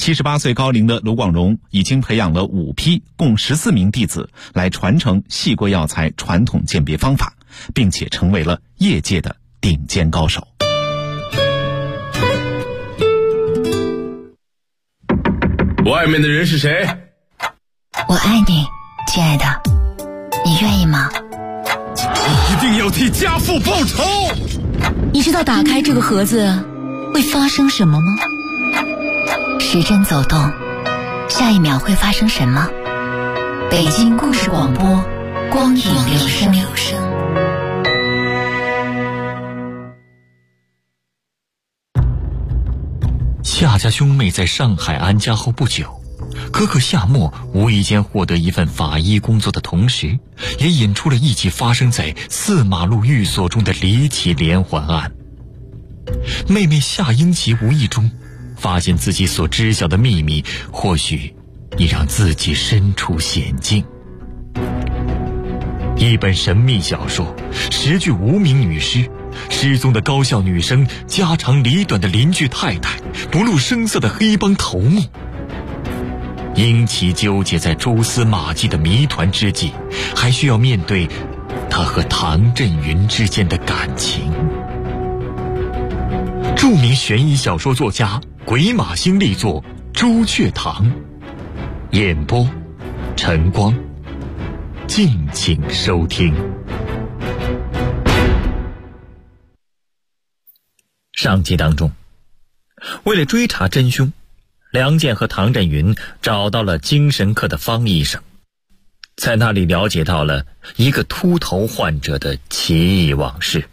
78岁高龄的卢广荣已经培养了5批共14名弟子来传承细锅药材传统鉴别方法，并且成为了业界的顶尖高手。 外面的人是谁？ 我爱你，亲爱的，你愿意吗？ 一定要替家父报仇！ 你知道打开这个盒子会发生什么吗？时针走动，下一秒会发生什么？北京故事广播，光影留声。 夏家兄妹在上海安家后不久，哥哥夏沫无意间获得一份法医工作的同时，也引出了一起发生在4马路寓所中的离奇连环案。妹妹夏英奇无意中发现自己所知晓的秘密，或许已让自己身处险境。一本神秘小说，10具无名女尸，失踪的高校女生，家长里短的邻居太太，不露声色的黑帮头目。英奇纠结在蛛丝马迹的谜团之际，还需要面对他和唐振云之间的感情。著名悬疑小说作家鬼马星力作《朱雀堂》，演播晨光，敬请收听。上集当中，为了追查真凶，梁健和唐振云找到了精神科的方医生，在那里了解到了一个秃头患者的奇异往事。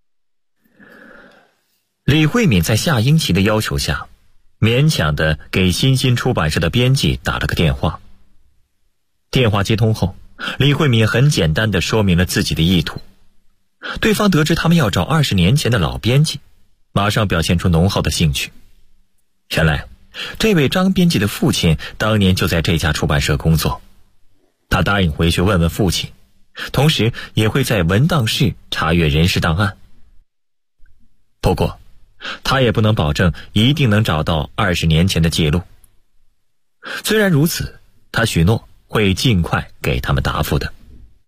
李慧敏在夏英奇的要求下，勉强地给新兴出版社的编辑打了个电话。电话接通后，李慧敏很简单地说明了自己的意图。对方得知他们要找20年前的老编辑，马上表现出浓厚的兴趣。原来这位张编辑的父亲当年就在这家出版社工作，他答应回去问问父亲，同时也会在文档室查阅人事档案。不过他也不能保证一定能找到20年前的记录。虽然如此，他许诺会尽快给他们答复的。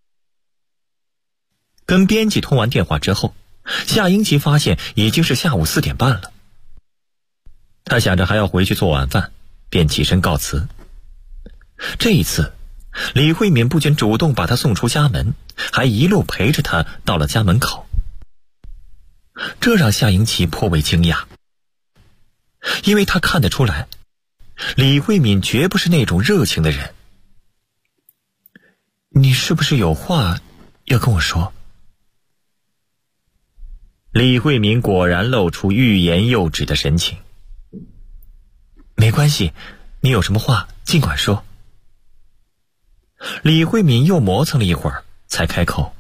跟编辑通完电话之后，夏英奇发现已经是下午4点半了。他想着还要回去做晚饭，便起身告辞。这一次，李慧敏不仅主动把他送出家门，还一路陪着他到了家门口。这让夏英奇颇为惊讶，因为他看得出来，李慧敏绝不是那种热情的人。你是不是有话要跟我说？李慧敏果然露出欲言又止的神情。没关系，你有什么话尽管说。李慧敏又磨蹭了一会儿才开口。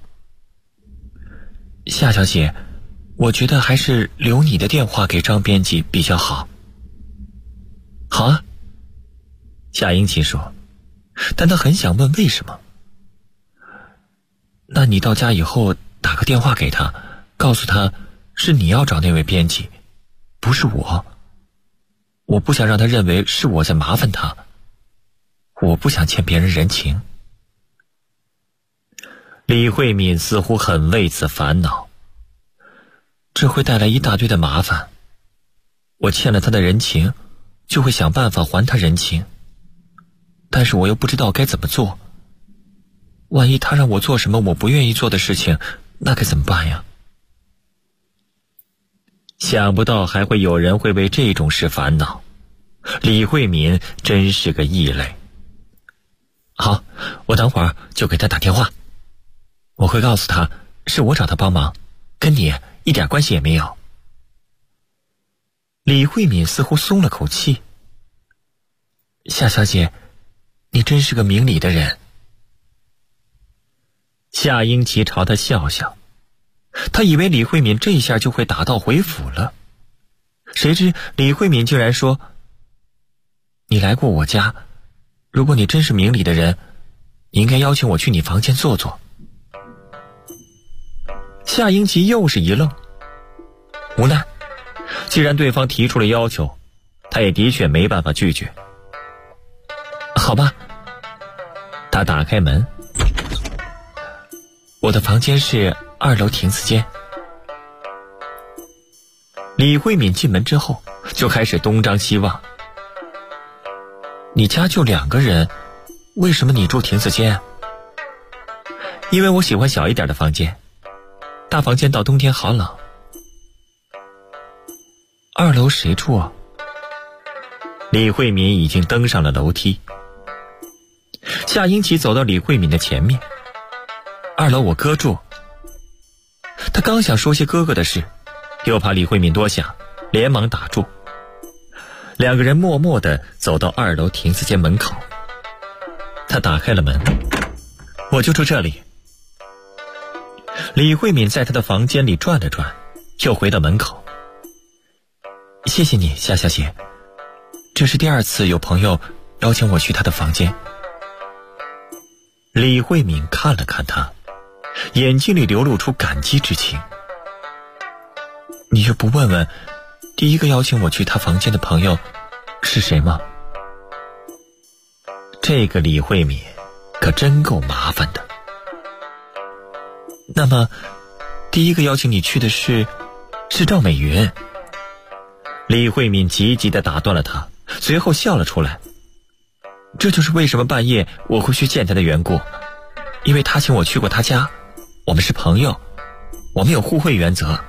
夏小姐，我觉得还是留你的电话给张编辑比较好。好啊，夏英奇说，但他很想问为什么。那你到家以后打个电话给他，告诉他是你要找那位编辑，不是我。我不想让他认为是我在麻烦他，我不想欠别人人情。李慧敏似乎很为此烦恼，这会带来一大堆的麻烦。我欠了他的人情，就会想办法还他人情，但是我又不知道该怎么做。万一他让我做什么我不愿意做的事情，那该怎么办呀？想不到还会有人会为这种事烦恼，李慧敏真是个异类。好，我等会儿就给他打电话，我会告诉他是我找他帮忙，跟你一点关系也没有。李慧敏似乎松了口气。夏小姐，你真是个明理的人。夏英奇朝他笑笑，他以为李慧敏这下就会打道回府了，谁知李慧敏竟然说，你来过我家，如果你真是明理的人，你应该邀请我去你房间坐坐。夏英奇又是一愣，无奈既然对方提出了要求， 他也的确没办法拒绝。好吧，他打开门，我的房间是2楼亭子间。李慧敏进门之后就开始东张西望。你家就2个人，为什么你住亭子间？因为我喜欢小一点的房间，大房间到冬天好冷。2楼谁住啊？李慧敏已经登上了楼梯。夏英奇走到李慧敏的前面。2楼我哥住。他刚想说些哥哥的事，又怕李慧敏多想，连忙打住。2个人默默地走到2楼亭子间门口。他打开了门，我就住这里。李慧敏在他的房间里转了转，又回到门口。谢谢你，夏小姐，这是第2次有朋友邀请我去他的房间。李慧敏看了看他，眼睛里流露出感激之情。你就不问问第一个邀请我去他房间的朋友是谁吗？这个李慧敏可真够麻烦的。那么第一个邀请你去的是赵美云。李慧敏急急地打断了他，随后笑了出来。这就是为什么半夜我会去见他的缘故，因为他请我去过他家，我们是朋友，我们有互惠原则。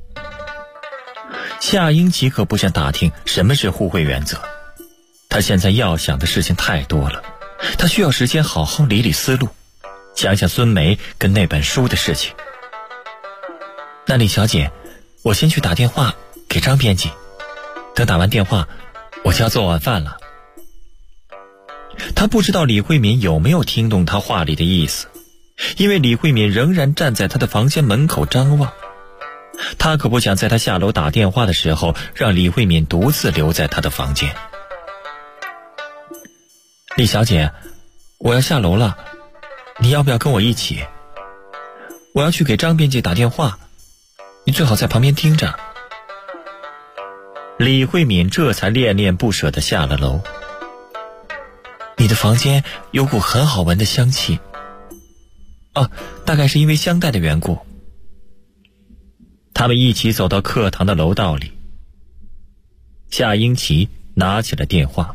夏英奇可不想打听什么是互惠原则，他现在要想的事情太多了，他需要时间好好理理思路，想想孙梅跟那本书的事情。那李小姐，我先去打电话给张编辑，等打完电话我就要做晚饭了。他不知道李慧敏有没有听懂他话里的意思，因为李慧敏仍然站在他的房间门口张望。他可不想在他下楼打电话的时候让李慧敏独自留在他的房间。李小姐，我要下楼了，你要不要跟我一起？我要去给张编辑打电话，你最好在旁边听着。李慧敏这才恋恋不舍地下了楼。你的房间有股很好闻的香气。大概是因为香袋的缘故。他们一起走到课堂的楼道里。夏英奇拿起了电话。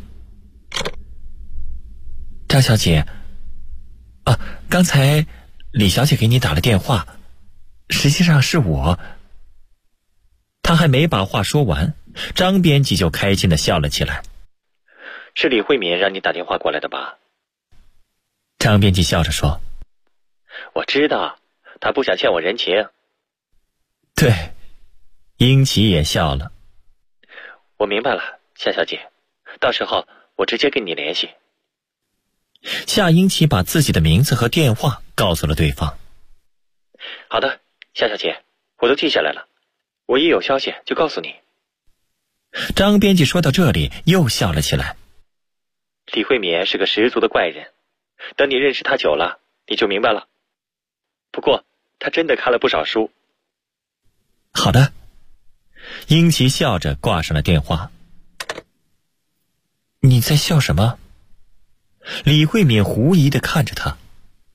张小姐，刚才李小姐给你打了电话，实际上是我。他还没把话说完，张编辑就开心地笑了起来。是李慧敏让你打电话过来的吧？张编辑笑着说。我知道，他不想欠我人情。对，英奇也笑了。我明白了，夏小姐，到时候我直接跟你联系。夏英奇把自己的名字和电话告诉了对方。好的，夏小姐，我都记下来了，我一有消息就告诉你。张编辑说到这里又笑了起来。李慧敏是个十足的怪人，等你认识她久了你就明白了。不过她真的看了不少书。好的。英奇笑着挂上了电话。你在笑什么？李慧敏狐疑地看着他。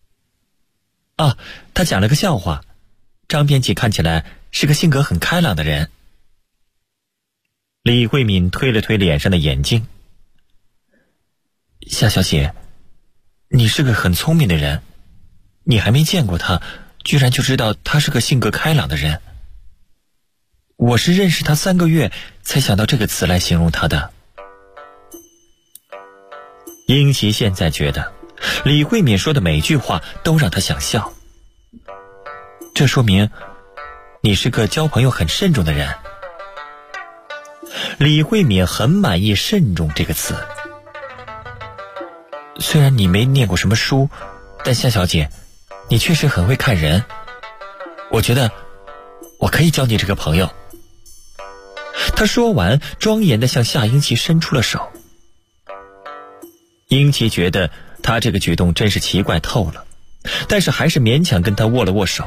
他讲了个笑话，张编辑看起来是个性格很开朗的人。李慧敏推了推脸上的眼镜。夏小姐，你是个很聪明的人，你还没见过他，居然就知道他是个性格开朗的人。我是认识他3个月才想到这个词来形容他的。英奇现在觉得李慧敏说的每句话都让他想笑。这说明你是个交朋友很慎重的人。李慧敏很满意慎重这个词。虽然你没念过什么书，但夏小姐，你确实很会看人，我觉得我可以交你这个朋友。他说完，庄严地向夏英奇伸出了手。英奇觉得他这个举动真是奇怪透了，但是还是勉强跟他握了握手。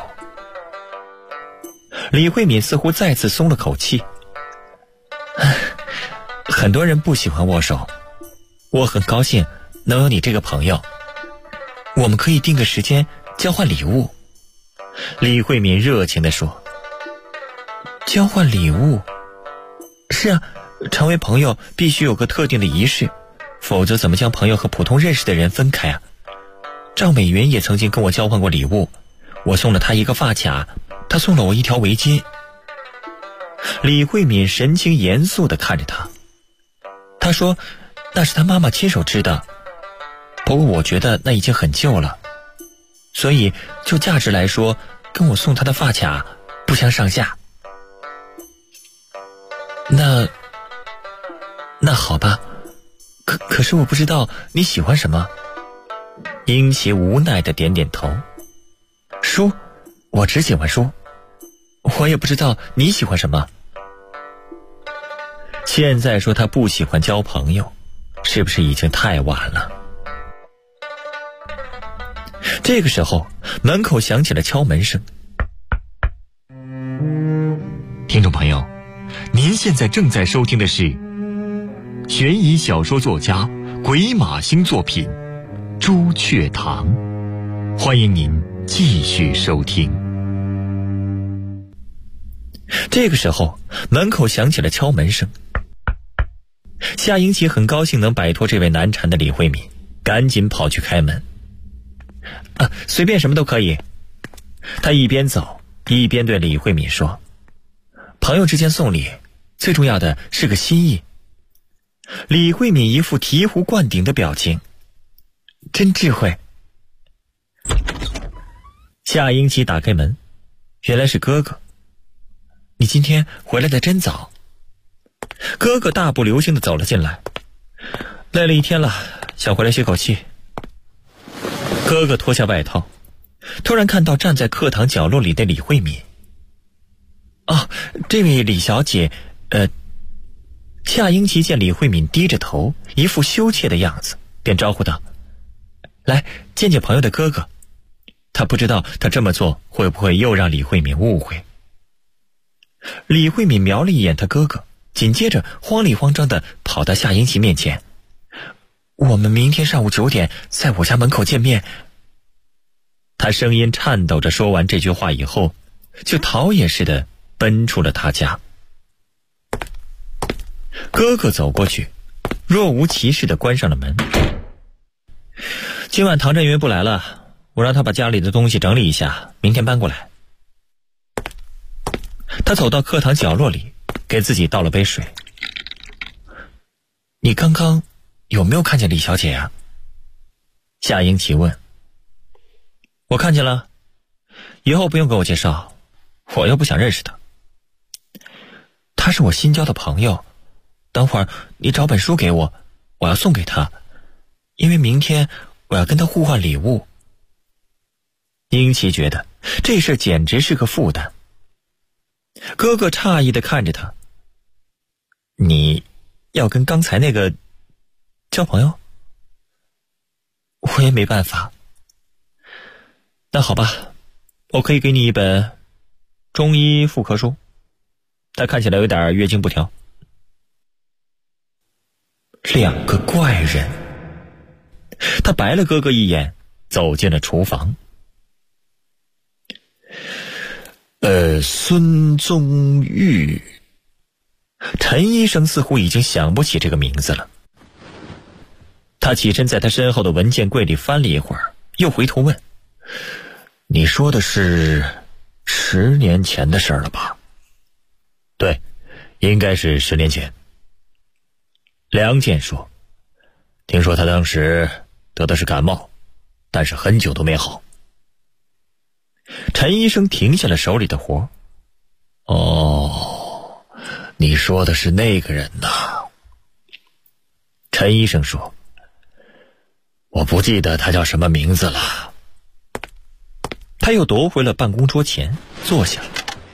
李慧敏似乎再次松了口气。 很多人不喜欢握手，我很高兴能有你这个朋友，我们可以定个时间交换礼物。李慧敏热情地说。交换礼物？是啊，成为朋友必须有个特定的仪式，否则怎么将朋友和普通认识的人分开啊？赵美云也曾经跟我交换过礼物，我送了她一个发卡，她送了我一条围巾。李慧敏神情严肃地看着他，她说那是她妈妈亲手织的，不过我觉得那已经很旧了，所以就价值来说，跟我送她的发卡不相上下。那好吧，可是我不知道你喜欢什么。英奇无奈地点点头。书，我只喜欢书。我也不知道你喜欢什么。现在说他不喜欢交朋友，是不是已经太晚了？这个时候，门口响起了敲门声。听众朋友，您现在正在收听的是悬疑小说作家鬼马星作品《朱雀堂》，欢迎您继续收听。这个时候，门口响起了敲门声。夏英奇很高兴能摆脱这位难缠的李慧敏，赶紧跑去开门。随便什么都可以。他一边走一边对李慧敏说，朋友之间送礼，最重要的是个心意。李慧敏一副醍醐灌顶的表情，真智慧。夏英奇打开门，原来是哥哥。你今天回来的真早。哥哥大步流星地走了进来。累了一天了，想回来歇口气。哥哥脱下外套，突然看到站在课堂角落里的李慧敏。这位李小姐，夏英奇见李慧敏低着头，一副羞怯的样子，便招呼道：来见见朋友的哥哥。他不知道他这么做会不会又让李慧敏误会。李慧敏瞄了一眼他哥哥，紧接着慌里慌张地跑到夏英奇面前。我们明天上午9点在我家门口见面。他声音颤抖着说完这句话以后，就逃也似的奔出了他家。哥哥走过去，若无其事地关上了门。今晚唐振云不来了，我让他把家里的东西整理一下，明天搬过来。他走到课堂角落里，给自己倒了杯水。你刚刚有没有看见李小姐呀？夏英奇问。我看见了，以后不用给我介绍，我又不想认识她。她是我新交的朋友，等会儿你找本书给我，我要送给她，因为明天我要跟她互换礼物。英奇觉得这事简直是个负担。哥哥诧异地看着他，你要跟刚才那个交朋友？我也没办法。那好吧，我可以给你一本中医妇科书，它看起来有点月经不调。两个怪人。他白了哥哥一眼，走进了厨房。孙宗玉。陈医生似乎已经想不起这个名字了。他起身在他身后的文件柜里翻了一会儿，又回头问，你说的是10年前的事了吧？对，应该是10年前。梁健说，听说他当时得的是感冒，但是很久都没好。陈医生停下了手里的活。你说的是那个人呐？陈医生说，我不记得他叫什么名字了。他又夺回了办公桌前，坐下。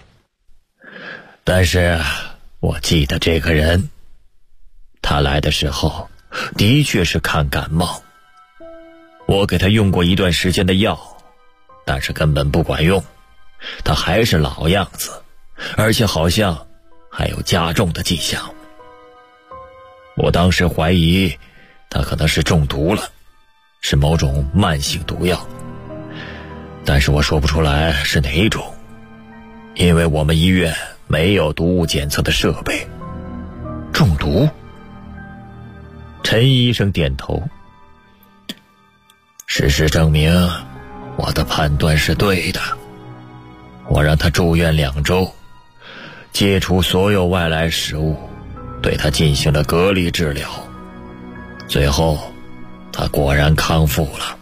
但是我记得这个人，他来的时候的确是看感冒，我给他用过一段时间的药，但是根本不管用，他还是老样子，而且好像还有加重的迹象。 我当时怀疑他可能是中毒了，是某种慢性毒药，但是我说不出来是哪一种，因为我们医院没有毒物检测的设备。中毒？陈医生点头。事实证明，我的判断是对的。我让他住院2周，戒除所有外来食物，对他进行了隔离治疗，最后他果然康复了。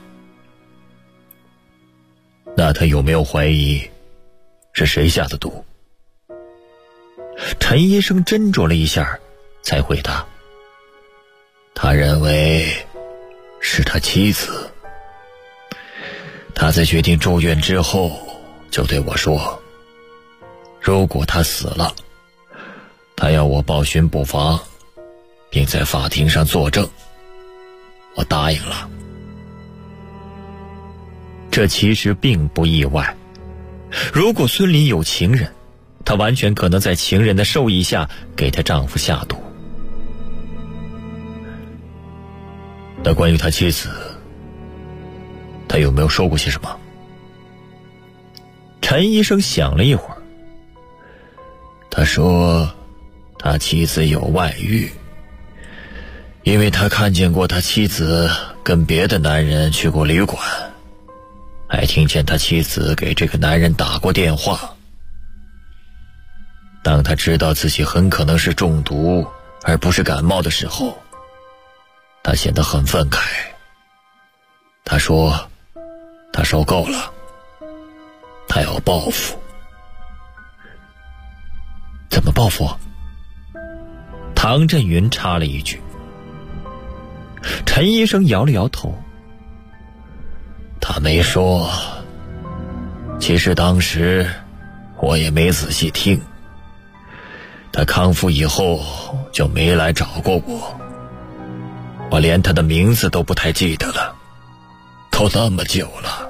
那他有没有怀疑是谁下的毒？陈医生斟酌了一下才回答，他认为是他妻子。他在决定住院之后就对我说，如果他死了，他要我报巡捕房，并在法庭上作证。我答应了。这其实并不意外，如果孙林有情人，她完全可能在情人的授意下给她丈夫下毒。那关于他妻子，他有没有说过些什么？陈医生想了一会儿，他说他妻子有外遇，因为他看见过他妻子跟别的男人去过旅馆，还听见他妻子给这个男人打过电话。当他知道自己很可能是中毒而不是感冒的时候，他显得很愤慨。他说他受够了，他要报复。怎么报复？唐振云插了一句。陈医生摇了摇头，他没说。其实当时我也没仔细听，他康复以后就没来找过我，我连他的名字都不太记得了，都那么久了。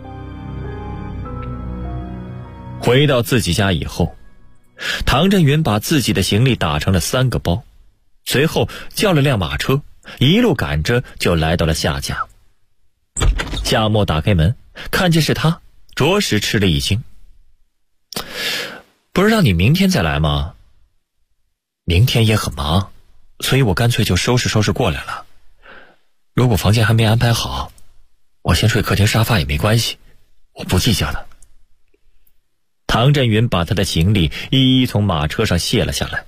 回到自己家以后，唐振云把自己的行李打成了3个包，随后叫了辆马车，一路赶着就来到了夏家。夏沫打开门，看见是他，着实吃了一惊。不是让你明天再来吗？明天也很忙，所以我干脆就收拾收拾过来了。如果房间还没安排好，我先睡客厅沙发也没关系，我不计较的。唐振云把他的行李一一从马车上卸了下来。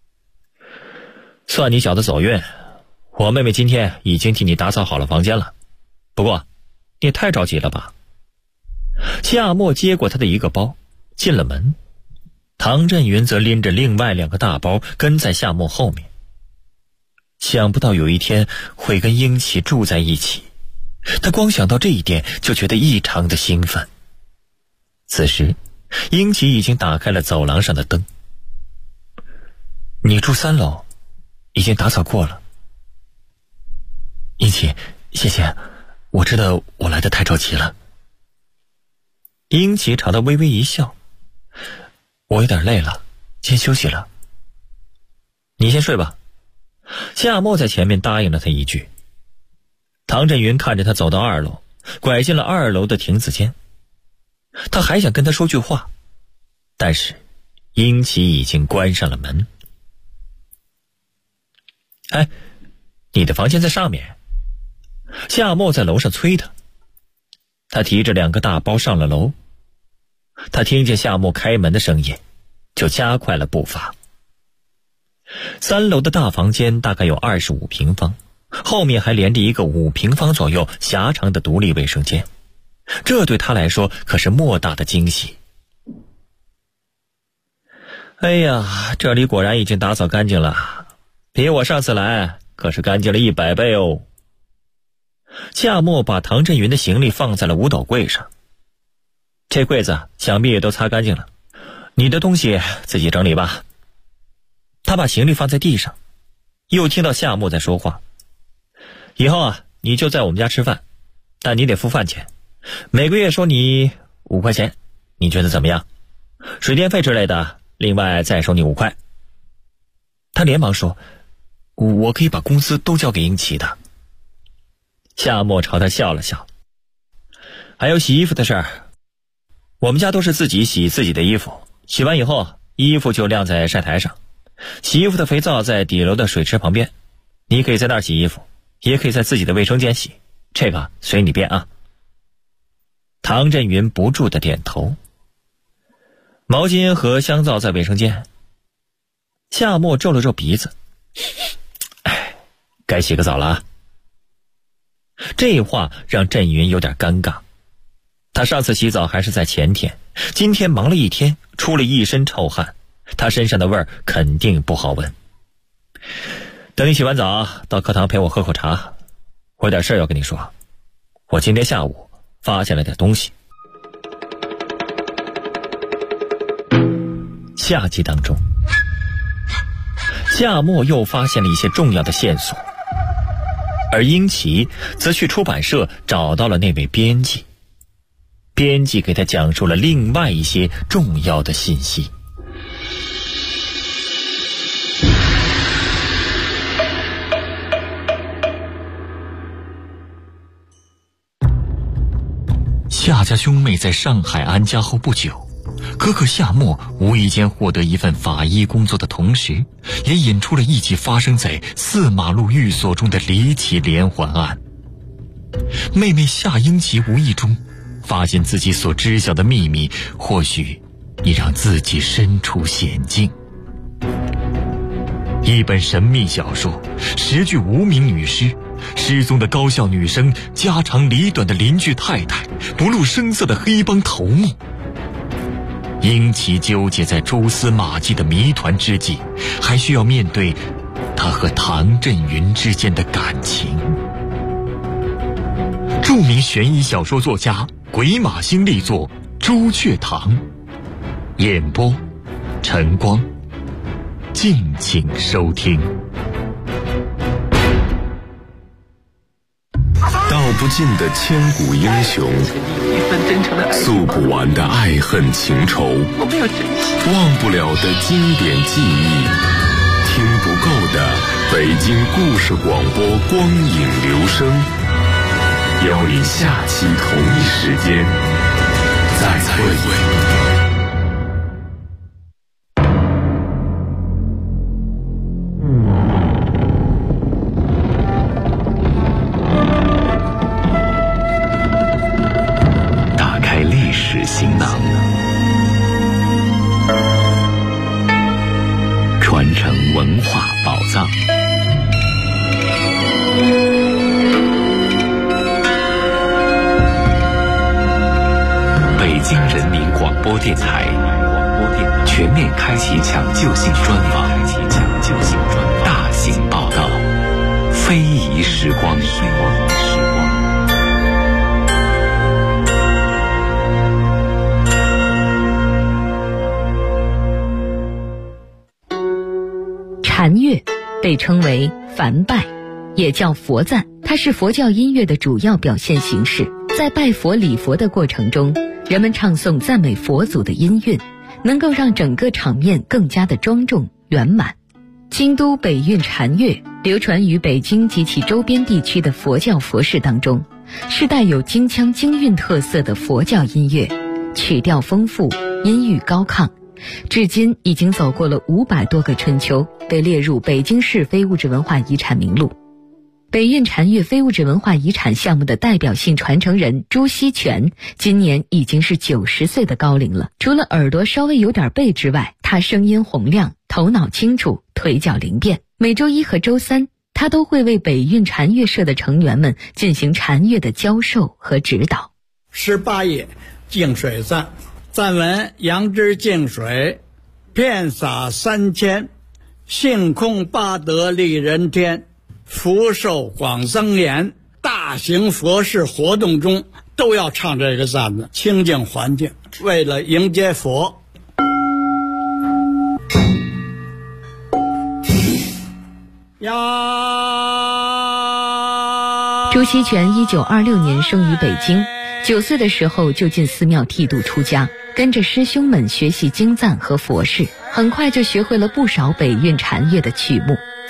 算你小子走运，我妹妹今天已经替你打扫好了房间了。不过你也太着急了吧。夏沫接过他的一个包，进了门。唐振云则拎着另外2个大包跟在夏沫后面。想不到有一天会跟英奇住在一起，他光想到这一点就觉得异常的兴奋。此时英奇已经打开了走廊上的灯。你住3楼，已经打扫过了。英奇，谢谢，我知道我来得太着急了。英奇朝他微微一笑，我有点累了，先休息了。你先睡吧。夏沫在前面答应了他一句。唐振云看着他走到2楼，拐进了2楼的亭子间。他还想跟他说句话，但是英奇已经关上了门。哎，你的房间在上面。夏沫在楼上催他。他提着2个大包上了楼。他听见夏沫开门的声音，就加快了步伐。3楼的大房间大概有25平方，后面还连着一个5平方左右狭长的独立卫生间，这对他来说可是莫大的惊喜。哎呀，这里果然已经打扫干净了，比我上次来可是干净了100倍哦。夏沫把唐振云的行李放在了舞蹈柜上，这柜子想必也都擦干净了，你的东西自己整理吧。他把行李放在地上，又听到夏沫在说话。以后啊，你就在我们家吃饭，但你得付饭钱，每个月收你5块钱，你觉得怎么样？水电费之类的，另外再收你5块。他连忙说我可以把工资都交给英奇的。夏沫朝他笑了笑。还有洗衣服的事儿，我们家都是自己洗自己的衣服，洗完以后衣服就晾在晒台上，洗衣服的肥皂在底楼的水池旁边，你可以在那儿洗衣服，也可以在自己的卫生间洗，这个随你便啊。唐振云不住地点头。毛巾和香皂在卫生间。夏沫皱了皱鼻子，该洗个澡了啊。这话让振云有点尴尬，他上次洗澡还是在前天，今天忙了一天，出了一身臭汗，他身上的味儿肯定不好闻。等你洗完澡到课堂陪我喝口茶，我有点事儿要跟你说。我今天下午发现了点东西。下集当中，夏沫又发现了一些重要的线索，而英奇则去出版社找到了那位编辑，编辑给他讲述了另外一些重要的信息。夏家兄妹在上海安家后不久，哥哥夏沫无意间获得一份法医工作的同时，也引出了一起发生在4马路寓所中的离奇连环案。妹妹夏英奇无意中发现自己所知晓的秘密，或许已让自己身处险境。一本神秘小说，10具无名女尸，失踪的高校女生，家长里短的邻居太太，不露声色的黑帮头目。英奇纠结在蛛丝马迹的谜团之际，还需要面对他和唐振云之间的感情。著名悬疑小说作家鬼马星力作《朱雀堂》，演播晨光，敬请收听。 道不尽的千古英雄，诉不完的爱恨情仇，忘不了的经典记忆，听不够的北京故事广播光影留声，邀你下期同一时间再会。 行囊，传承文化宝藏。北京人民广播电台全面开启抢救性专访，大型报道，非遗时光。 禅乐被称为梵拜，也叫佛赞，它是佛教音乐的主要表现形式。在拜佛礼佛的过程中，人们唱诵赞美佛祖的音韵，能够让整个场面更加的庄重圆满。京都北韵禅乐流传于北京及其周边地区的佛教佛事当中，是带有京腔京韵特色的佛教音乐，曲调丰富，音域高亢，至今已经走过了500多个春秋，被列入北京市非物质文化遗产名录。北韵禅乐非物质文化遗产项目的代表性传承人朱锡全今年已经是90岁的高龄了。除了耳朵稍微有点背之外，他声音洪亮，头脑清楚，腿脚灵便。每周1和周3，他都会为北韵禅乐社的成员们进行禅乐的教授和指导。 18页净水赞，赞文：杨枝净水，遍洒3000，性空八德利人天，福寿广增延。大型佛事活动中都要唱这个赞子，清净环境，为了迎接佛。 朱锡全1926年生于北京，9岁的时候就进寺庙剃度出家，跟着师兄们学习经赞和佛事，很快就学会了不少北韵禅乐的曲目。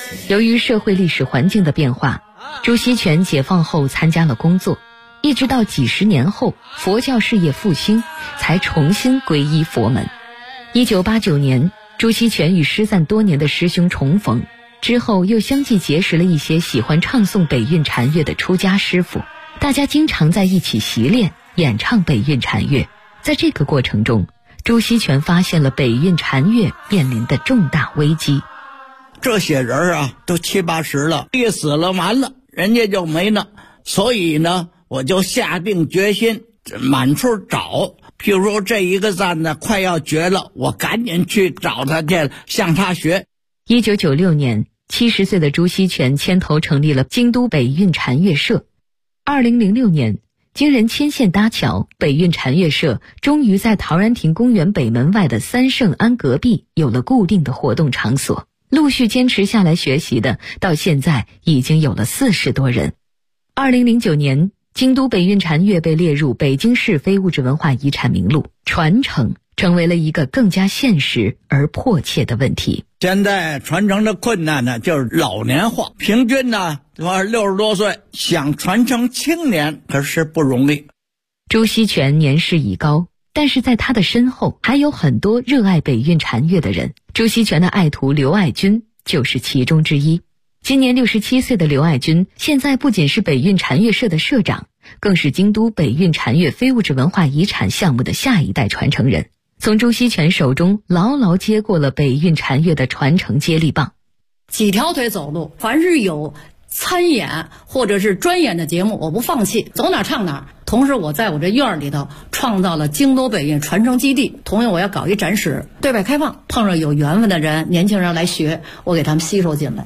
由于社会历史环境的变化，朱锡全解放后参加了工作，一直到几十年后佛教事业复兴，才重新皈依佛门。1989年，朱锡全与失散多年的师兄重逢，之后又相继结识了一些喜欢唱诵北韵禅乐的出家师傅，大家经常在一起习练演唱北韵禅乐。在这个过程中，朱锡全发现了北韵禅乐面临的重大危机。 这些人啊，都70、80了，一死了完了，人家就没了。所以呢，我就下定决心满处找。譬如说这一个赞呢快要绝了，我赶紧去找他去，向他学。 1996年，70岁的朱锡全牵头成立了京都北韵禅乐社。2006年，经人牵线搭桥，北韵禅乐社终于在陶然亭公园北门外的三圣庵隔壁有了固定的活动场所。陆续坚持下来学习的，到现在已经有了40多人。2009年，京都北韵禅乐被列入北京市非物质文化遗产名录，传承成为了一个更加现实而迫切的问题。 现在传承的困难呢，就是老年化，平均呢60多岁，想传承青年可是不容易。 朱锡全年事已高，但是在他的身后还有很多热爱北韵禅乐的人。朱锡全的爱徒刘爱军就是其中之一。今年67岁的刘爱军，现在不仅是北韵禅乐社的社长，更是京都北韵禅乐非物质文化遗产项目的下一代传承人，从朱锡全手中牢牢接过了北韵禅乐的传承接力棒。 几条腿走路，凡是有参演或者是专演的节目，我不放弃，走哪唱哪。同时我在我这院里头创造了京都北韵传承基地，同样我要搞一展示，对外开放，碰上有缘分的人，年轻人来学，我给他们吸收进来。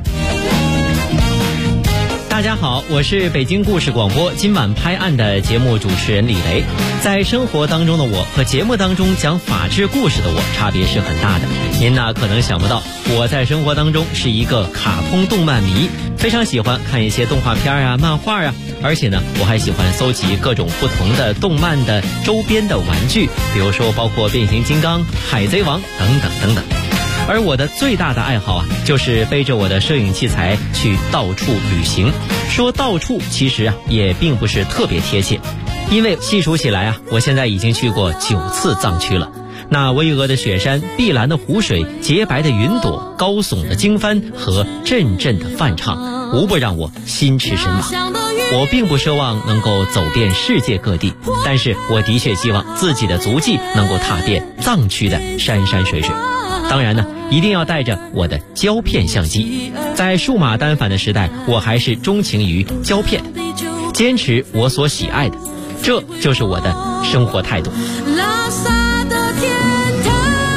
大家好，我是北京故事广播今晚拍案的节目主持人李雷。在生活当中的我和节目当中讲法治故事的我差别是很大的。您呢可能想不到，我在生活当中是一个卡通动漫迷，非常喜欢看一些动画片啊、漫画啊，而且呢我还喜欢搜集各种不同的动漫的周边的玩具，比如说包括变形金刚、海贼王等等等等。而我的最大的爱好啊，就是背着我的摄影器材去到处旅行。说到处其实啊也并不是特别贴切，因为细数起来啊，我现在已经去过9次藏区了。那巍峨的雪山、碧蓝的湖水、洁白的云朵、高耸的经幡和阵阵的梵唱，无不让我心驰神往。我并不奢望能够走遍世界各地，但是我的确希望自己的足迹能够踏遍藏区的山山水水。当然呢，一定要带着我的胶片相机。在数码单反的时代，我还是钟情于胶片，坚持我所喜爱的，这就是我的生活态度。拉萨的天堂，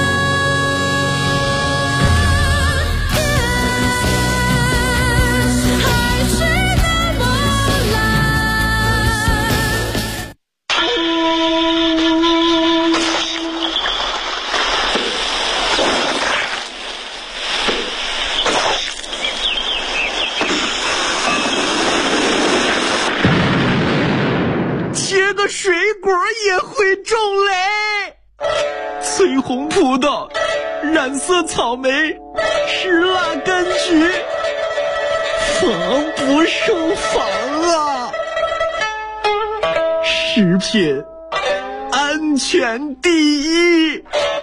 还是那么水果也会种嘞，翠红葡萄、染色草莓、石蜡柑橘，防不胜防啊！食品安全第一。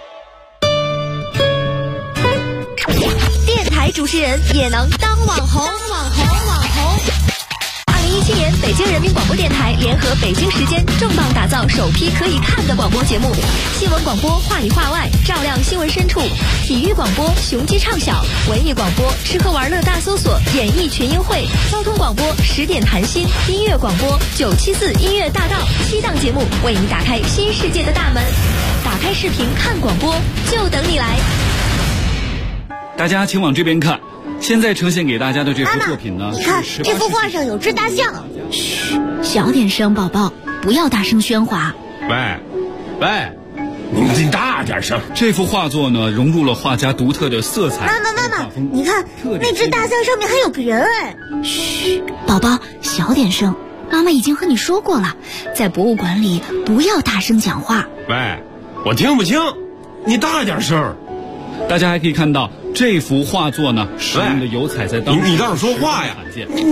电台主持人也能当网红。2017年，北京人民广播电台联合北京时间重磅打造首批可以看的广播节目：新闻广播话里话外，照亮新闻深处；体育广播雄鸡唱晓；文艺广播吃喝玩乐大搜索，演艺群英会；交通广播10点谈心；音乐广播974音乐大道。7档节目为你打开新世界的大门。打开视频看广播，就等你来。 大家请往这边看。现在呈现给大家的这幅作品呢， 你看这幅画上有只大象。 嘘，小点声，宝宝，不要大声喧哗。 喂，你大点声。这幅画作呢，融入了画家独特的色彩。 妈妈，你看那只大象上面还有个人哎。 嘘，宝宝，小点声。妈妈已经和你说过了，在博物馆里不要大声讲话。 喂，我听不清，你大点声。 大家还可以看到这幅画作呢，使用的油彩在当时你倒是说话呀！